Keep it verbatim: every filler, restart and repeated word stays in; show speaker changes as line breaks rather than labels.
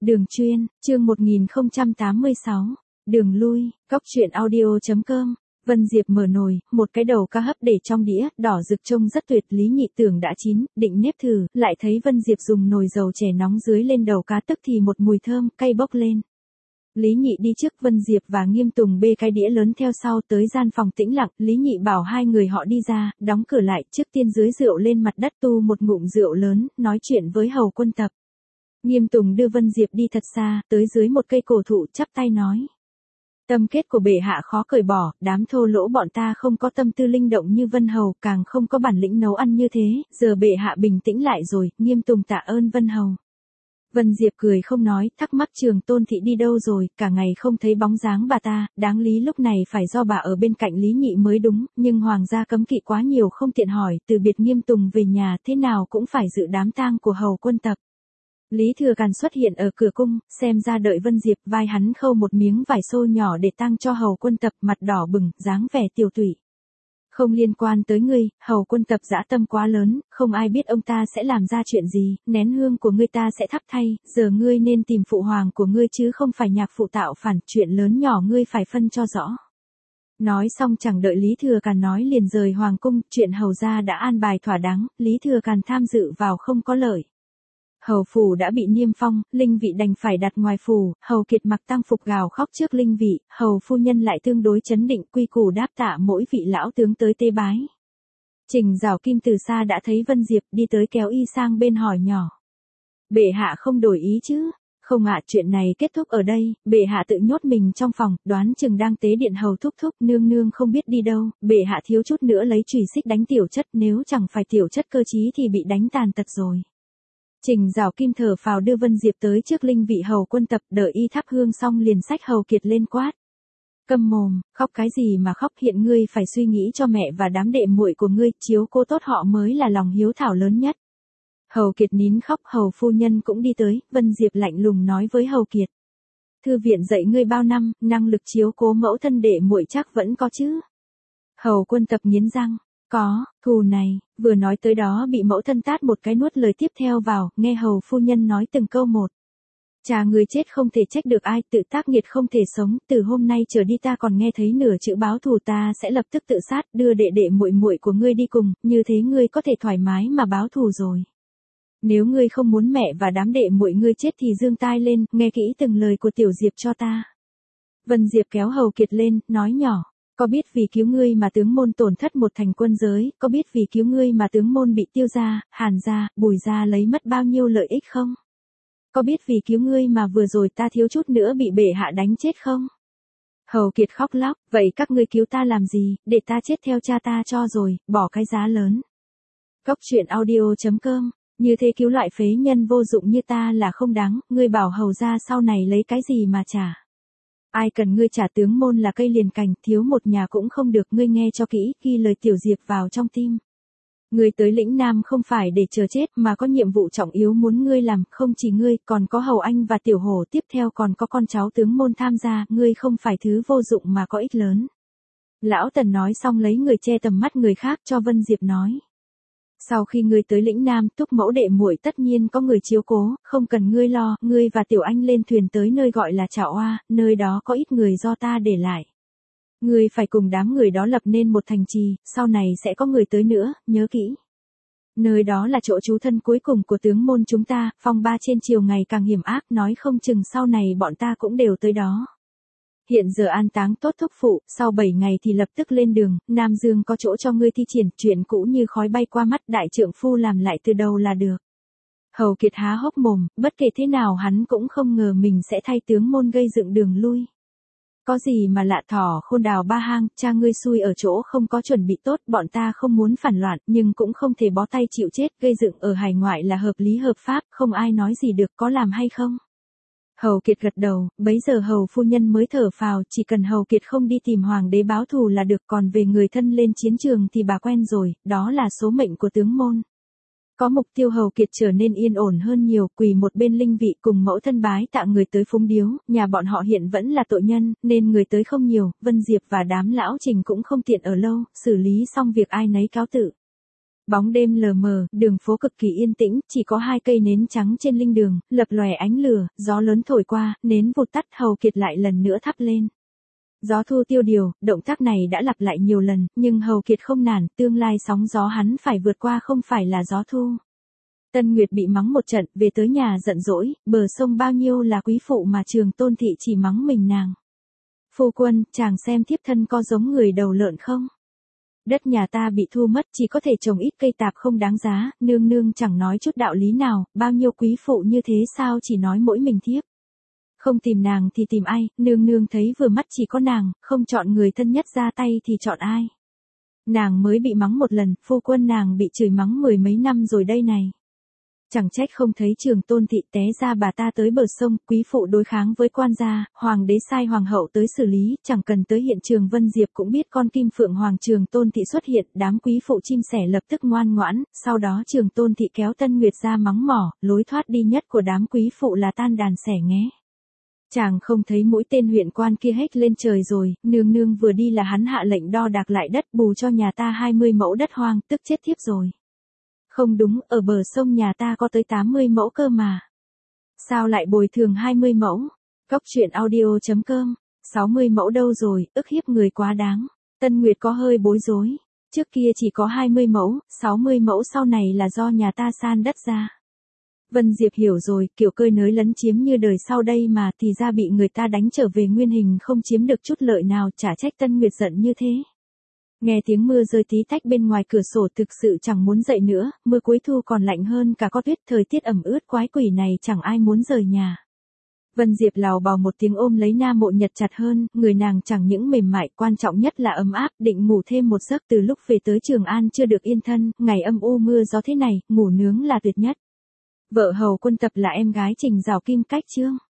Đường chuyên, chương một nghìn không trăm tám mươi sáu, đường lui, cóc truyện audio chấm com. Vân Diệp mở nồi, một cái đầu cá hấp để trong đĩa, đỏ rực trông rất tuyệt. Lý Nhị tưởng đã chín, định nếp thử, lại thấy Vân Diệp dùng nồi dầu chè nóng dưới lên đầu cá, tức thì một mùi thơm cay bốc lên. Lý Nhị đi trước, Vân Diệp và Nghiêm Tùng bê cái đĩa lớn theo sau tới gian phòng tĩnh lặng. Lý Nhị bảo hai người họ đi ra, đóng cửa lại, trước tiên dưới rượu lên mặt đất tu một ngụm rượu lớn, nói chuyện với Hầu Quân Tập. Nghiêm Tùng đưa Vân Diệp đi thật xa, tới dưới một cây cổ thụ chắp tay nói. Tâm kết của bệ hạ khó cởi bỏ, đám thô lỗ bọn ta không có tâm tư linh động như Vân Hầu, càng không có bản lĩnh nấu ăn như thế, giờ bệ hạ bình tĩnh lại rồi, Nghiêm Tùng tạ ơn Vân Hầu. Vân Diệp cười không nói, thắc mắc Trường Tôn thị đi đâu rồi, cả ngày không thấy bóng dáng bà ta, đáng lý lúc này phải do bà ở bên cạnh Lý Nhị mới đúng, nhưng hoàng gia cấm kỵ quá nhiều không tiện hỏi, từ biệt Nghiêm Tùng về nhà thế nào cũng phải dự đám tang của Hầu Quân Tập. Lý Thừa Càn xuất hiện ở cửa cung, xem ra đợi Vân Diệp, vai hắn khâu một miếng vải xô nhỏ để tang cho Hầu Quân Tập, mặt đỏ bừng, dáng vẻ tiều tụy. Không liên quan tới ngươi, Hầu Quân Tập dã tâm quá lớn, không ai biết ông ta sẽ làm ra chuyện gì, nén hương của ngươi ta sẽ thắp thay, giờ ngươi nên tìm phụ hoàng của ngươi chứ không phải nhạc phụ tạo phản, chuyện lớn nhỏ ngươi phải phân cho rõ. Nói xong chẳng đợi Lý Thừa Càn nói liền rời hoàng cung, chuyện hầu gia đã an bài thỏa đáng, Lý Thừa Càn tham dự vào không có lợi. Hầu phủ đã bị niêm phong, linh vị đành phải đặt ngoài phủ, Hầu Kiệt mặc tang phục gào khóc trước linh vị, Hầu phu nhân lại tương đối chấn định quy củ đáp tạ mỗi vị lão tướng tới tế bái. Trình Giảo Kim từ xa đã thấy Vân Diệp đi tới kéo y sang bên hỏi nhỏ. Bệ hạ không đổi ý chứ? Không ạ, chuyện này kết thúc ở đây, bệ hạ tự nhốt mình trong phòng, đoán chừng đang tế điện Hầu thúc thúc, nương nương không biết đi đâu, bệ hạ thiếu chút nữa lấy chùy xích đánh tiểu chất, nếu chẳng phải tiểu chất cơ trí thì bị đánh tàn tật rồi. Trình Giảo Kim thở phào đưa Vân Diệp tới trước linh vị Hầu Quân Tập, đợi y thắp hương xong liền xách Hầu Kiệt lên quát. Câm mồm, khóc cái gì mà khóc, hiện ngươi phải suy nghĩ cho mẹ và đám đệ muội của ngươi, chiếu cố tốt họ mới là lòng hiếu thảo lớn nhất. Hầu Kiệt nín khóc, Hầu phu nhân cũng đi tới, Vân Diệp lạnh lùng nói với Hầu Kiệt. Thư viện dạy ngươi bao năm, năng lực chiếu cố mẫu thân đệ muội chắc vẫn có chứ. Hầu Quân Tập nghiến răng. Có, thù này, vừa nói tới đó bị mẫu thân tát một cái nuốt lời tiếp theo vào, nghe Hầu phu nhân nói từng câu một. Cha người chết không thể trách được ai, tự tác nghiệt không thể sống, từ hôm nay trở đi ta còn nghe thấy nửa chữ báo thù ta sẽ lập tức tự sát, đưa đệ đệ muội muội của ngươi đi cùng, như thế ngươi có thể thoải mái mà báo thù rồi. Nếu ngươi không muốn mẹ và đám đệ muội ngươi chết thì giương tai lên, nghe kỹ từng lời của Tiểu Diệp cho ta. Vân Diệp kéo Hầu Kiệt lên, nói nhỏ. Có biết vì cứu ngươi mà tướng môn tổn thất một thành quân giới, có biết vì cứu ngươi mà tướng môn bị Tiêu gia, Hàn gia, Bùi gia lấy mất bao nhiêu lợi ích không? Có biết vì cứu ngươi mà vừa rồi ta thiếu chút nữa bị bệ hạ đánh chết không? Hầu Kiệt khóc lóc, vậy các ngươi cứu ta làm gì, để ta chết theo cha ta cho rồi, bỏ cái giá lớn. Cóc truyện audio chấm com, như thế cứu loại phế nhân vô dụng như ta là không đáng, ngươi bảo Hầu gia sau này lấy cái gì mà trả? Ai cần ngươi trả, tướng môn là cây liền cành, thiếu một nhà cũng không được, ngươi nghe cho kỹ, ghi lời Tiểu Diệp vào trong tim. Ngươi tới lĩnh Nam không phải để chờ chết mà có nhiệm vụ trọng yếu muốn ngươi làm, không chỉ ngươi, còn có Hầu Anh và Tiểu Hổ, tiếp theo còn có con cháu tướng môn tham gia, ngươi không phải thứ vô dụng mà có ích lớn. Lão Tần nói xong lấy người che tầm mắt người khác cho Vân Diệp nói. Sau khi ngươi tới lĩnh Nam, Túc mẫu đệ muội tất nhiên có người chiếu cố, không cần ngươi lo, ngươi và Tiểu Anh lên thuyền tới nơi gọi là Trạo Oa, nơi đó có ít người do ta để lại. Ngươi phải cùng đám người đó lập nên một thành trì, sau này sẽ có người tới nữa, nhớ kỹ. Nơi đó là chỗ trú thân cuối cùng của tướng môn chúng ta, phong ba trên triều ngày càng hiểm ác, nói không chừng sau này bọn ta cũng đều tới đó. Hiện giờ an táng tốt thúc phụ, sau bảy ngày thì lập tức lên đường, Nam Dương có chỗ cho ngươi thi triển, chuyện cũ như khói bay qua mắt, đại trượng phu làm lại từ đầu là được. Hầu Kiệt há hốc mồm, bất kể thế nào hắn cũng không ngờ mình sẽ thay tướng môn gây dựng đường lui. Có gì mà lạ, thỏ khôn đào ba hang, cha ngươi xui ở chỗ không có chuẩn bị tốt, bọn ta không muốn phản loạn, nhưng cũng không thể bó tay chịu chết, gây dựng ở hải ngoại là hợp lý hợp pháp, không ai nói gì được, có làm hay không? Hầu Kiệt gật đầu, bấy giờ Hầu phu nhân mới thở phào, chỉ cần Hầu Kiệt không đi tìm hoàng đế báo thù là được, còn về người thân lên chiến trường thì bà quen rồi, đó là số mệnh của tướng môn. Có mục tiêu Hầu Kiệt trở nên yên ổn hơn nhiều, quỳ một bên linh vị cùng mẫu thân bái tạ người tới phúng điếu, nhà bọn họ hiện vẫn là tội nhân, nên người tới không nhiều, Vân Diệp và đám lão Trình cũng không tiện ở lâu, xử lý xong việc ai nấy cáo tự. Bóng đêm lờ mờ, đường phố cực kỳ yên tĩnh, chỉ có hai cây nến trắng trên linh đường, lập lòe ánh lửa, gió lớn thổi qua, nến vụt tắt, Hầu Kiệt lại lần nữa thắp lên. Gió thu tiêu điều, động tác này đã lặp lại nhiều lần, nhưng Hầu Kiệt không nản, tương lai sóng gió hắn phải vượt qua không phải là gió thu. Tân Nguyệt bị mắng một trận, về tới nhà giận dỗi, bờ sông bao nhiêu là quý phụ mà Trường Tôn thị chỉ mắng mình nàng. Phu quân, chàng xem thiếp thân có giống người đầu lợn không? Đất nhà ta bị thu mất, chỉ có thể trồng ít cây tạp không đáng giá, nương nương chẳng nói chút đạo lý nào, bao nhiêu quý phụ như thế sao chỉ nói mỗi mình thiếp. Không tìm nàng thì tìm ai, nương nương thấy vừa mắt chỉ có nàng, không chọn người thân nhất ra tay thì chọn ai. Nàng mới bị mắng một lần, phu quân nàng bị chửi mắng mười mấy năm rồi đây này. Chẳng trách không thấy Trường Tôn thị, té ra bà ta tới bờ sông, quý phụ đối kháng với quan gia, hoàng đế sai hoàng hậu tới xử lý, chẳng cần tới hiện trường. Vân Diệp cũng biết con kim phượng hoàng Trường Tôn thị xuất hiện, đám quý phụ chim sẻ lập tức ngoan ngoãn, sau đó Trường Tôn thị kéo Tân Nguyệt ra mắng mỏ, lối thoát đi nhất của đám quý phụ là tan đàn xẻ nghé. Chàng không thấy mũi tên huyện quan kia hết lên trời rồi, nương nương vừa đi là hắn hạ lệnh đo đạc lại đất bù cho nhà ta hai mươi mẫu đất hoang, tức chết thiếp rồi. Không đúng, ở bờ sông nhà ta có tới tám mươi mẫu cơ mà. Sao lại bồi thường hai mươi mẫu? Cóc truyện audio chấm com, sáu mươi mẫu đâu rồi, ức hiếp người quá đáng. Tân Nguyệt có hơi bối rối. Trước kia chỉ có hai mươi mẫu, sáu mươi mẫu sau này là do nhà ta san đất ra. Vân Diệp hiểu rồi, kiểu cơi nới lấn chiếm như đời sau đây mà thì ra bị người ta đánh trở về nguyên hình, không chiếm được chút lợi nào, chả trách Tân Nguyệt giận như thế. Nghe tiếng mưa rơi tí tách bên ngoài cửa sổ thực sự chẳng muốn dậy nữa, mưa cuối thu còn lạnh hơn cả có tuyết, thời tiết ẩm ướt quái quỷ này chẳng ai muốn rời nhà. Vân Diệp lào bào một tiếng ôm lấy Nam Mộ Nhật chặt hơn, người nàng chẳng những mềm mại, quan trọng nhất là ấm áp, định ngủ thêm một giấc. Từ lúc về tới Trường An chưa được yên thân, ngày âm u mưa gió thế này, ngủ nướng là tuyệt nhất. Vợ Hầu Quân Tập là em gái Trình Giảo Kim Cách Trương.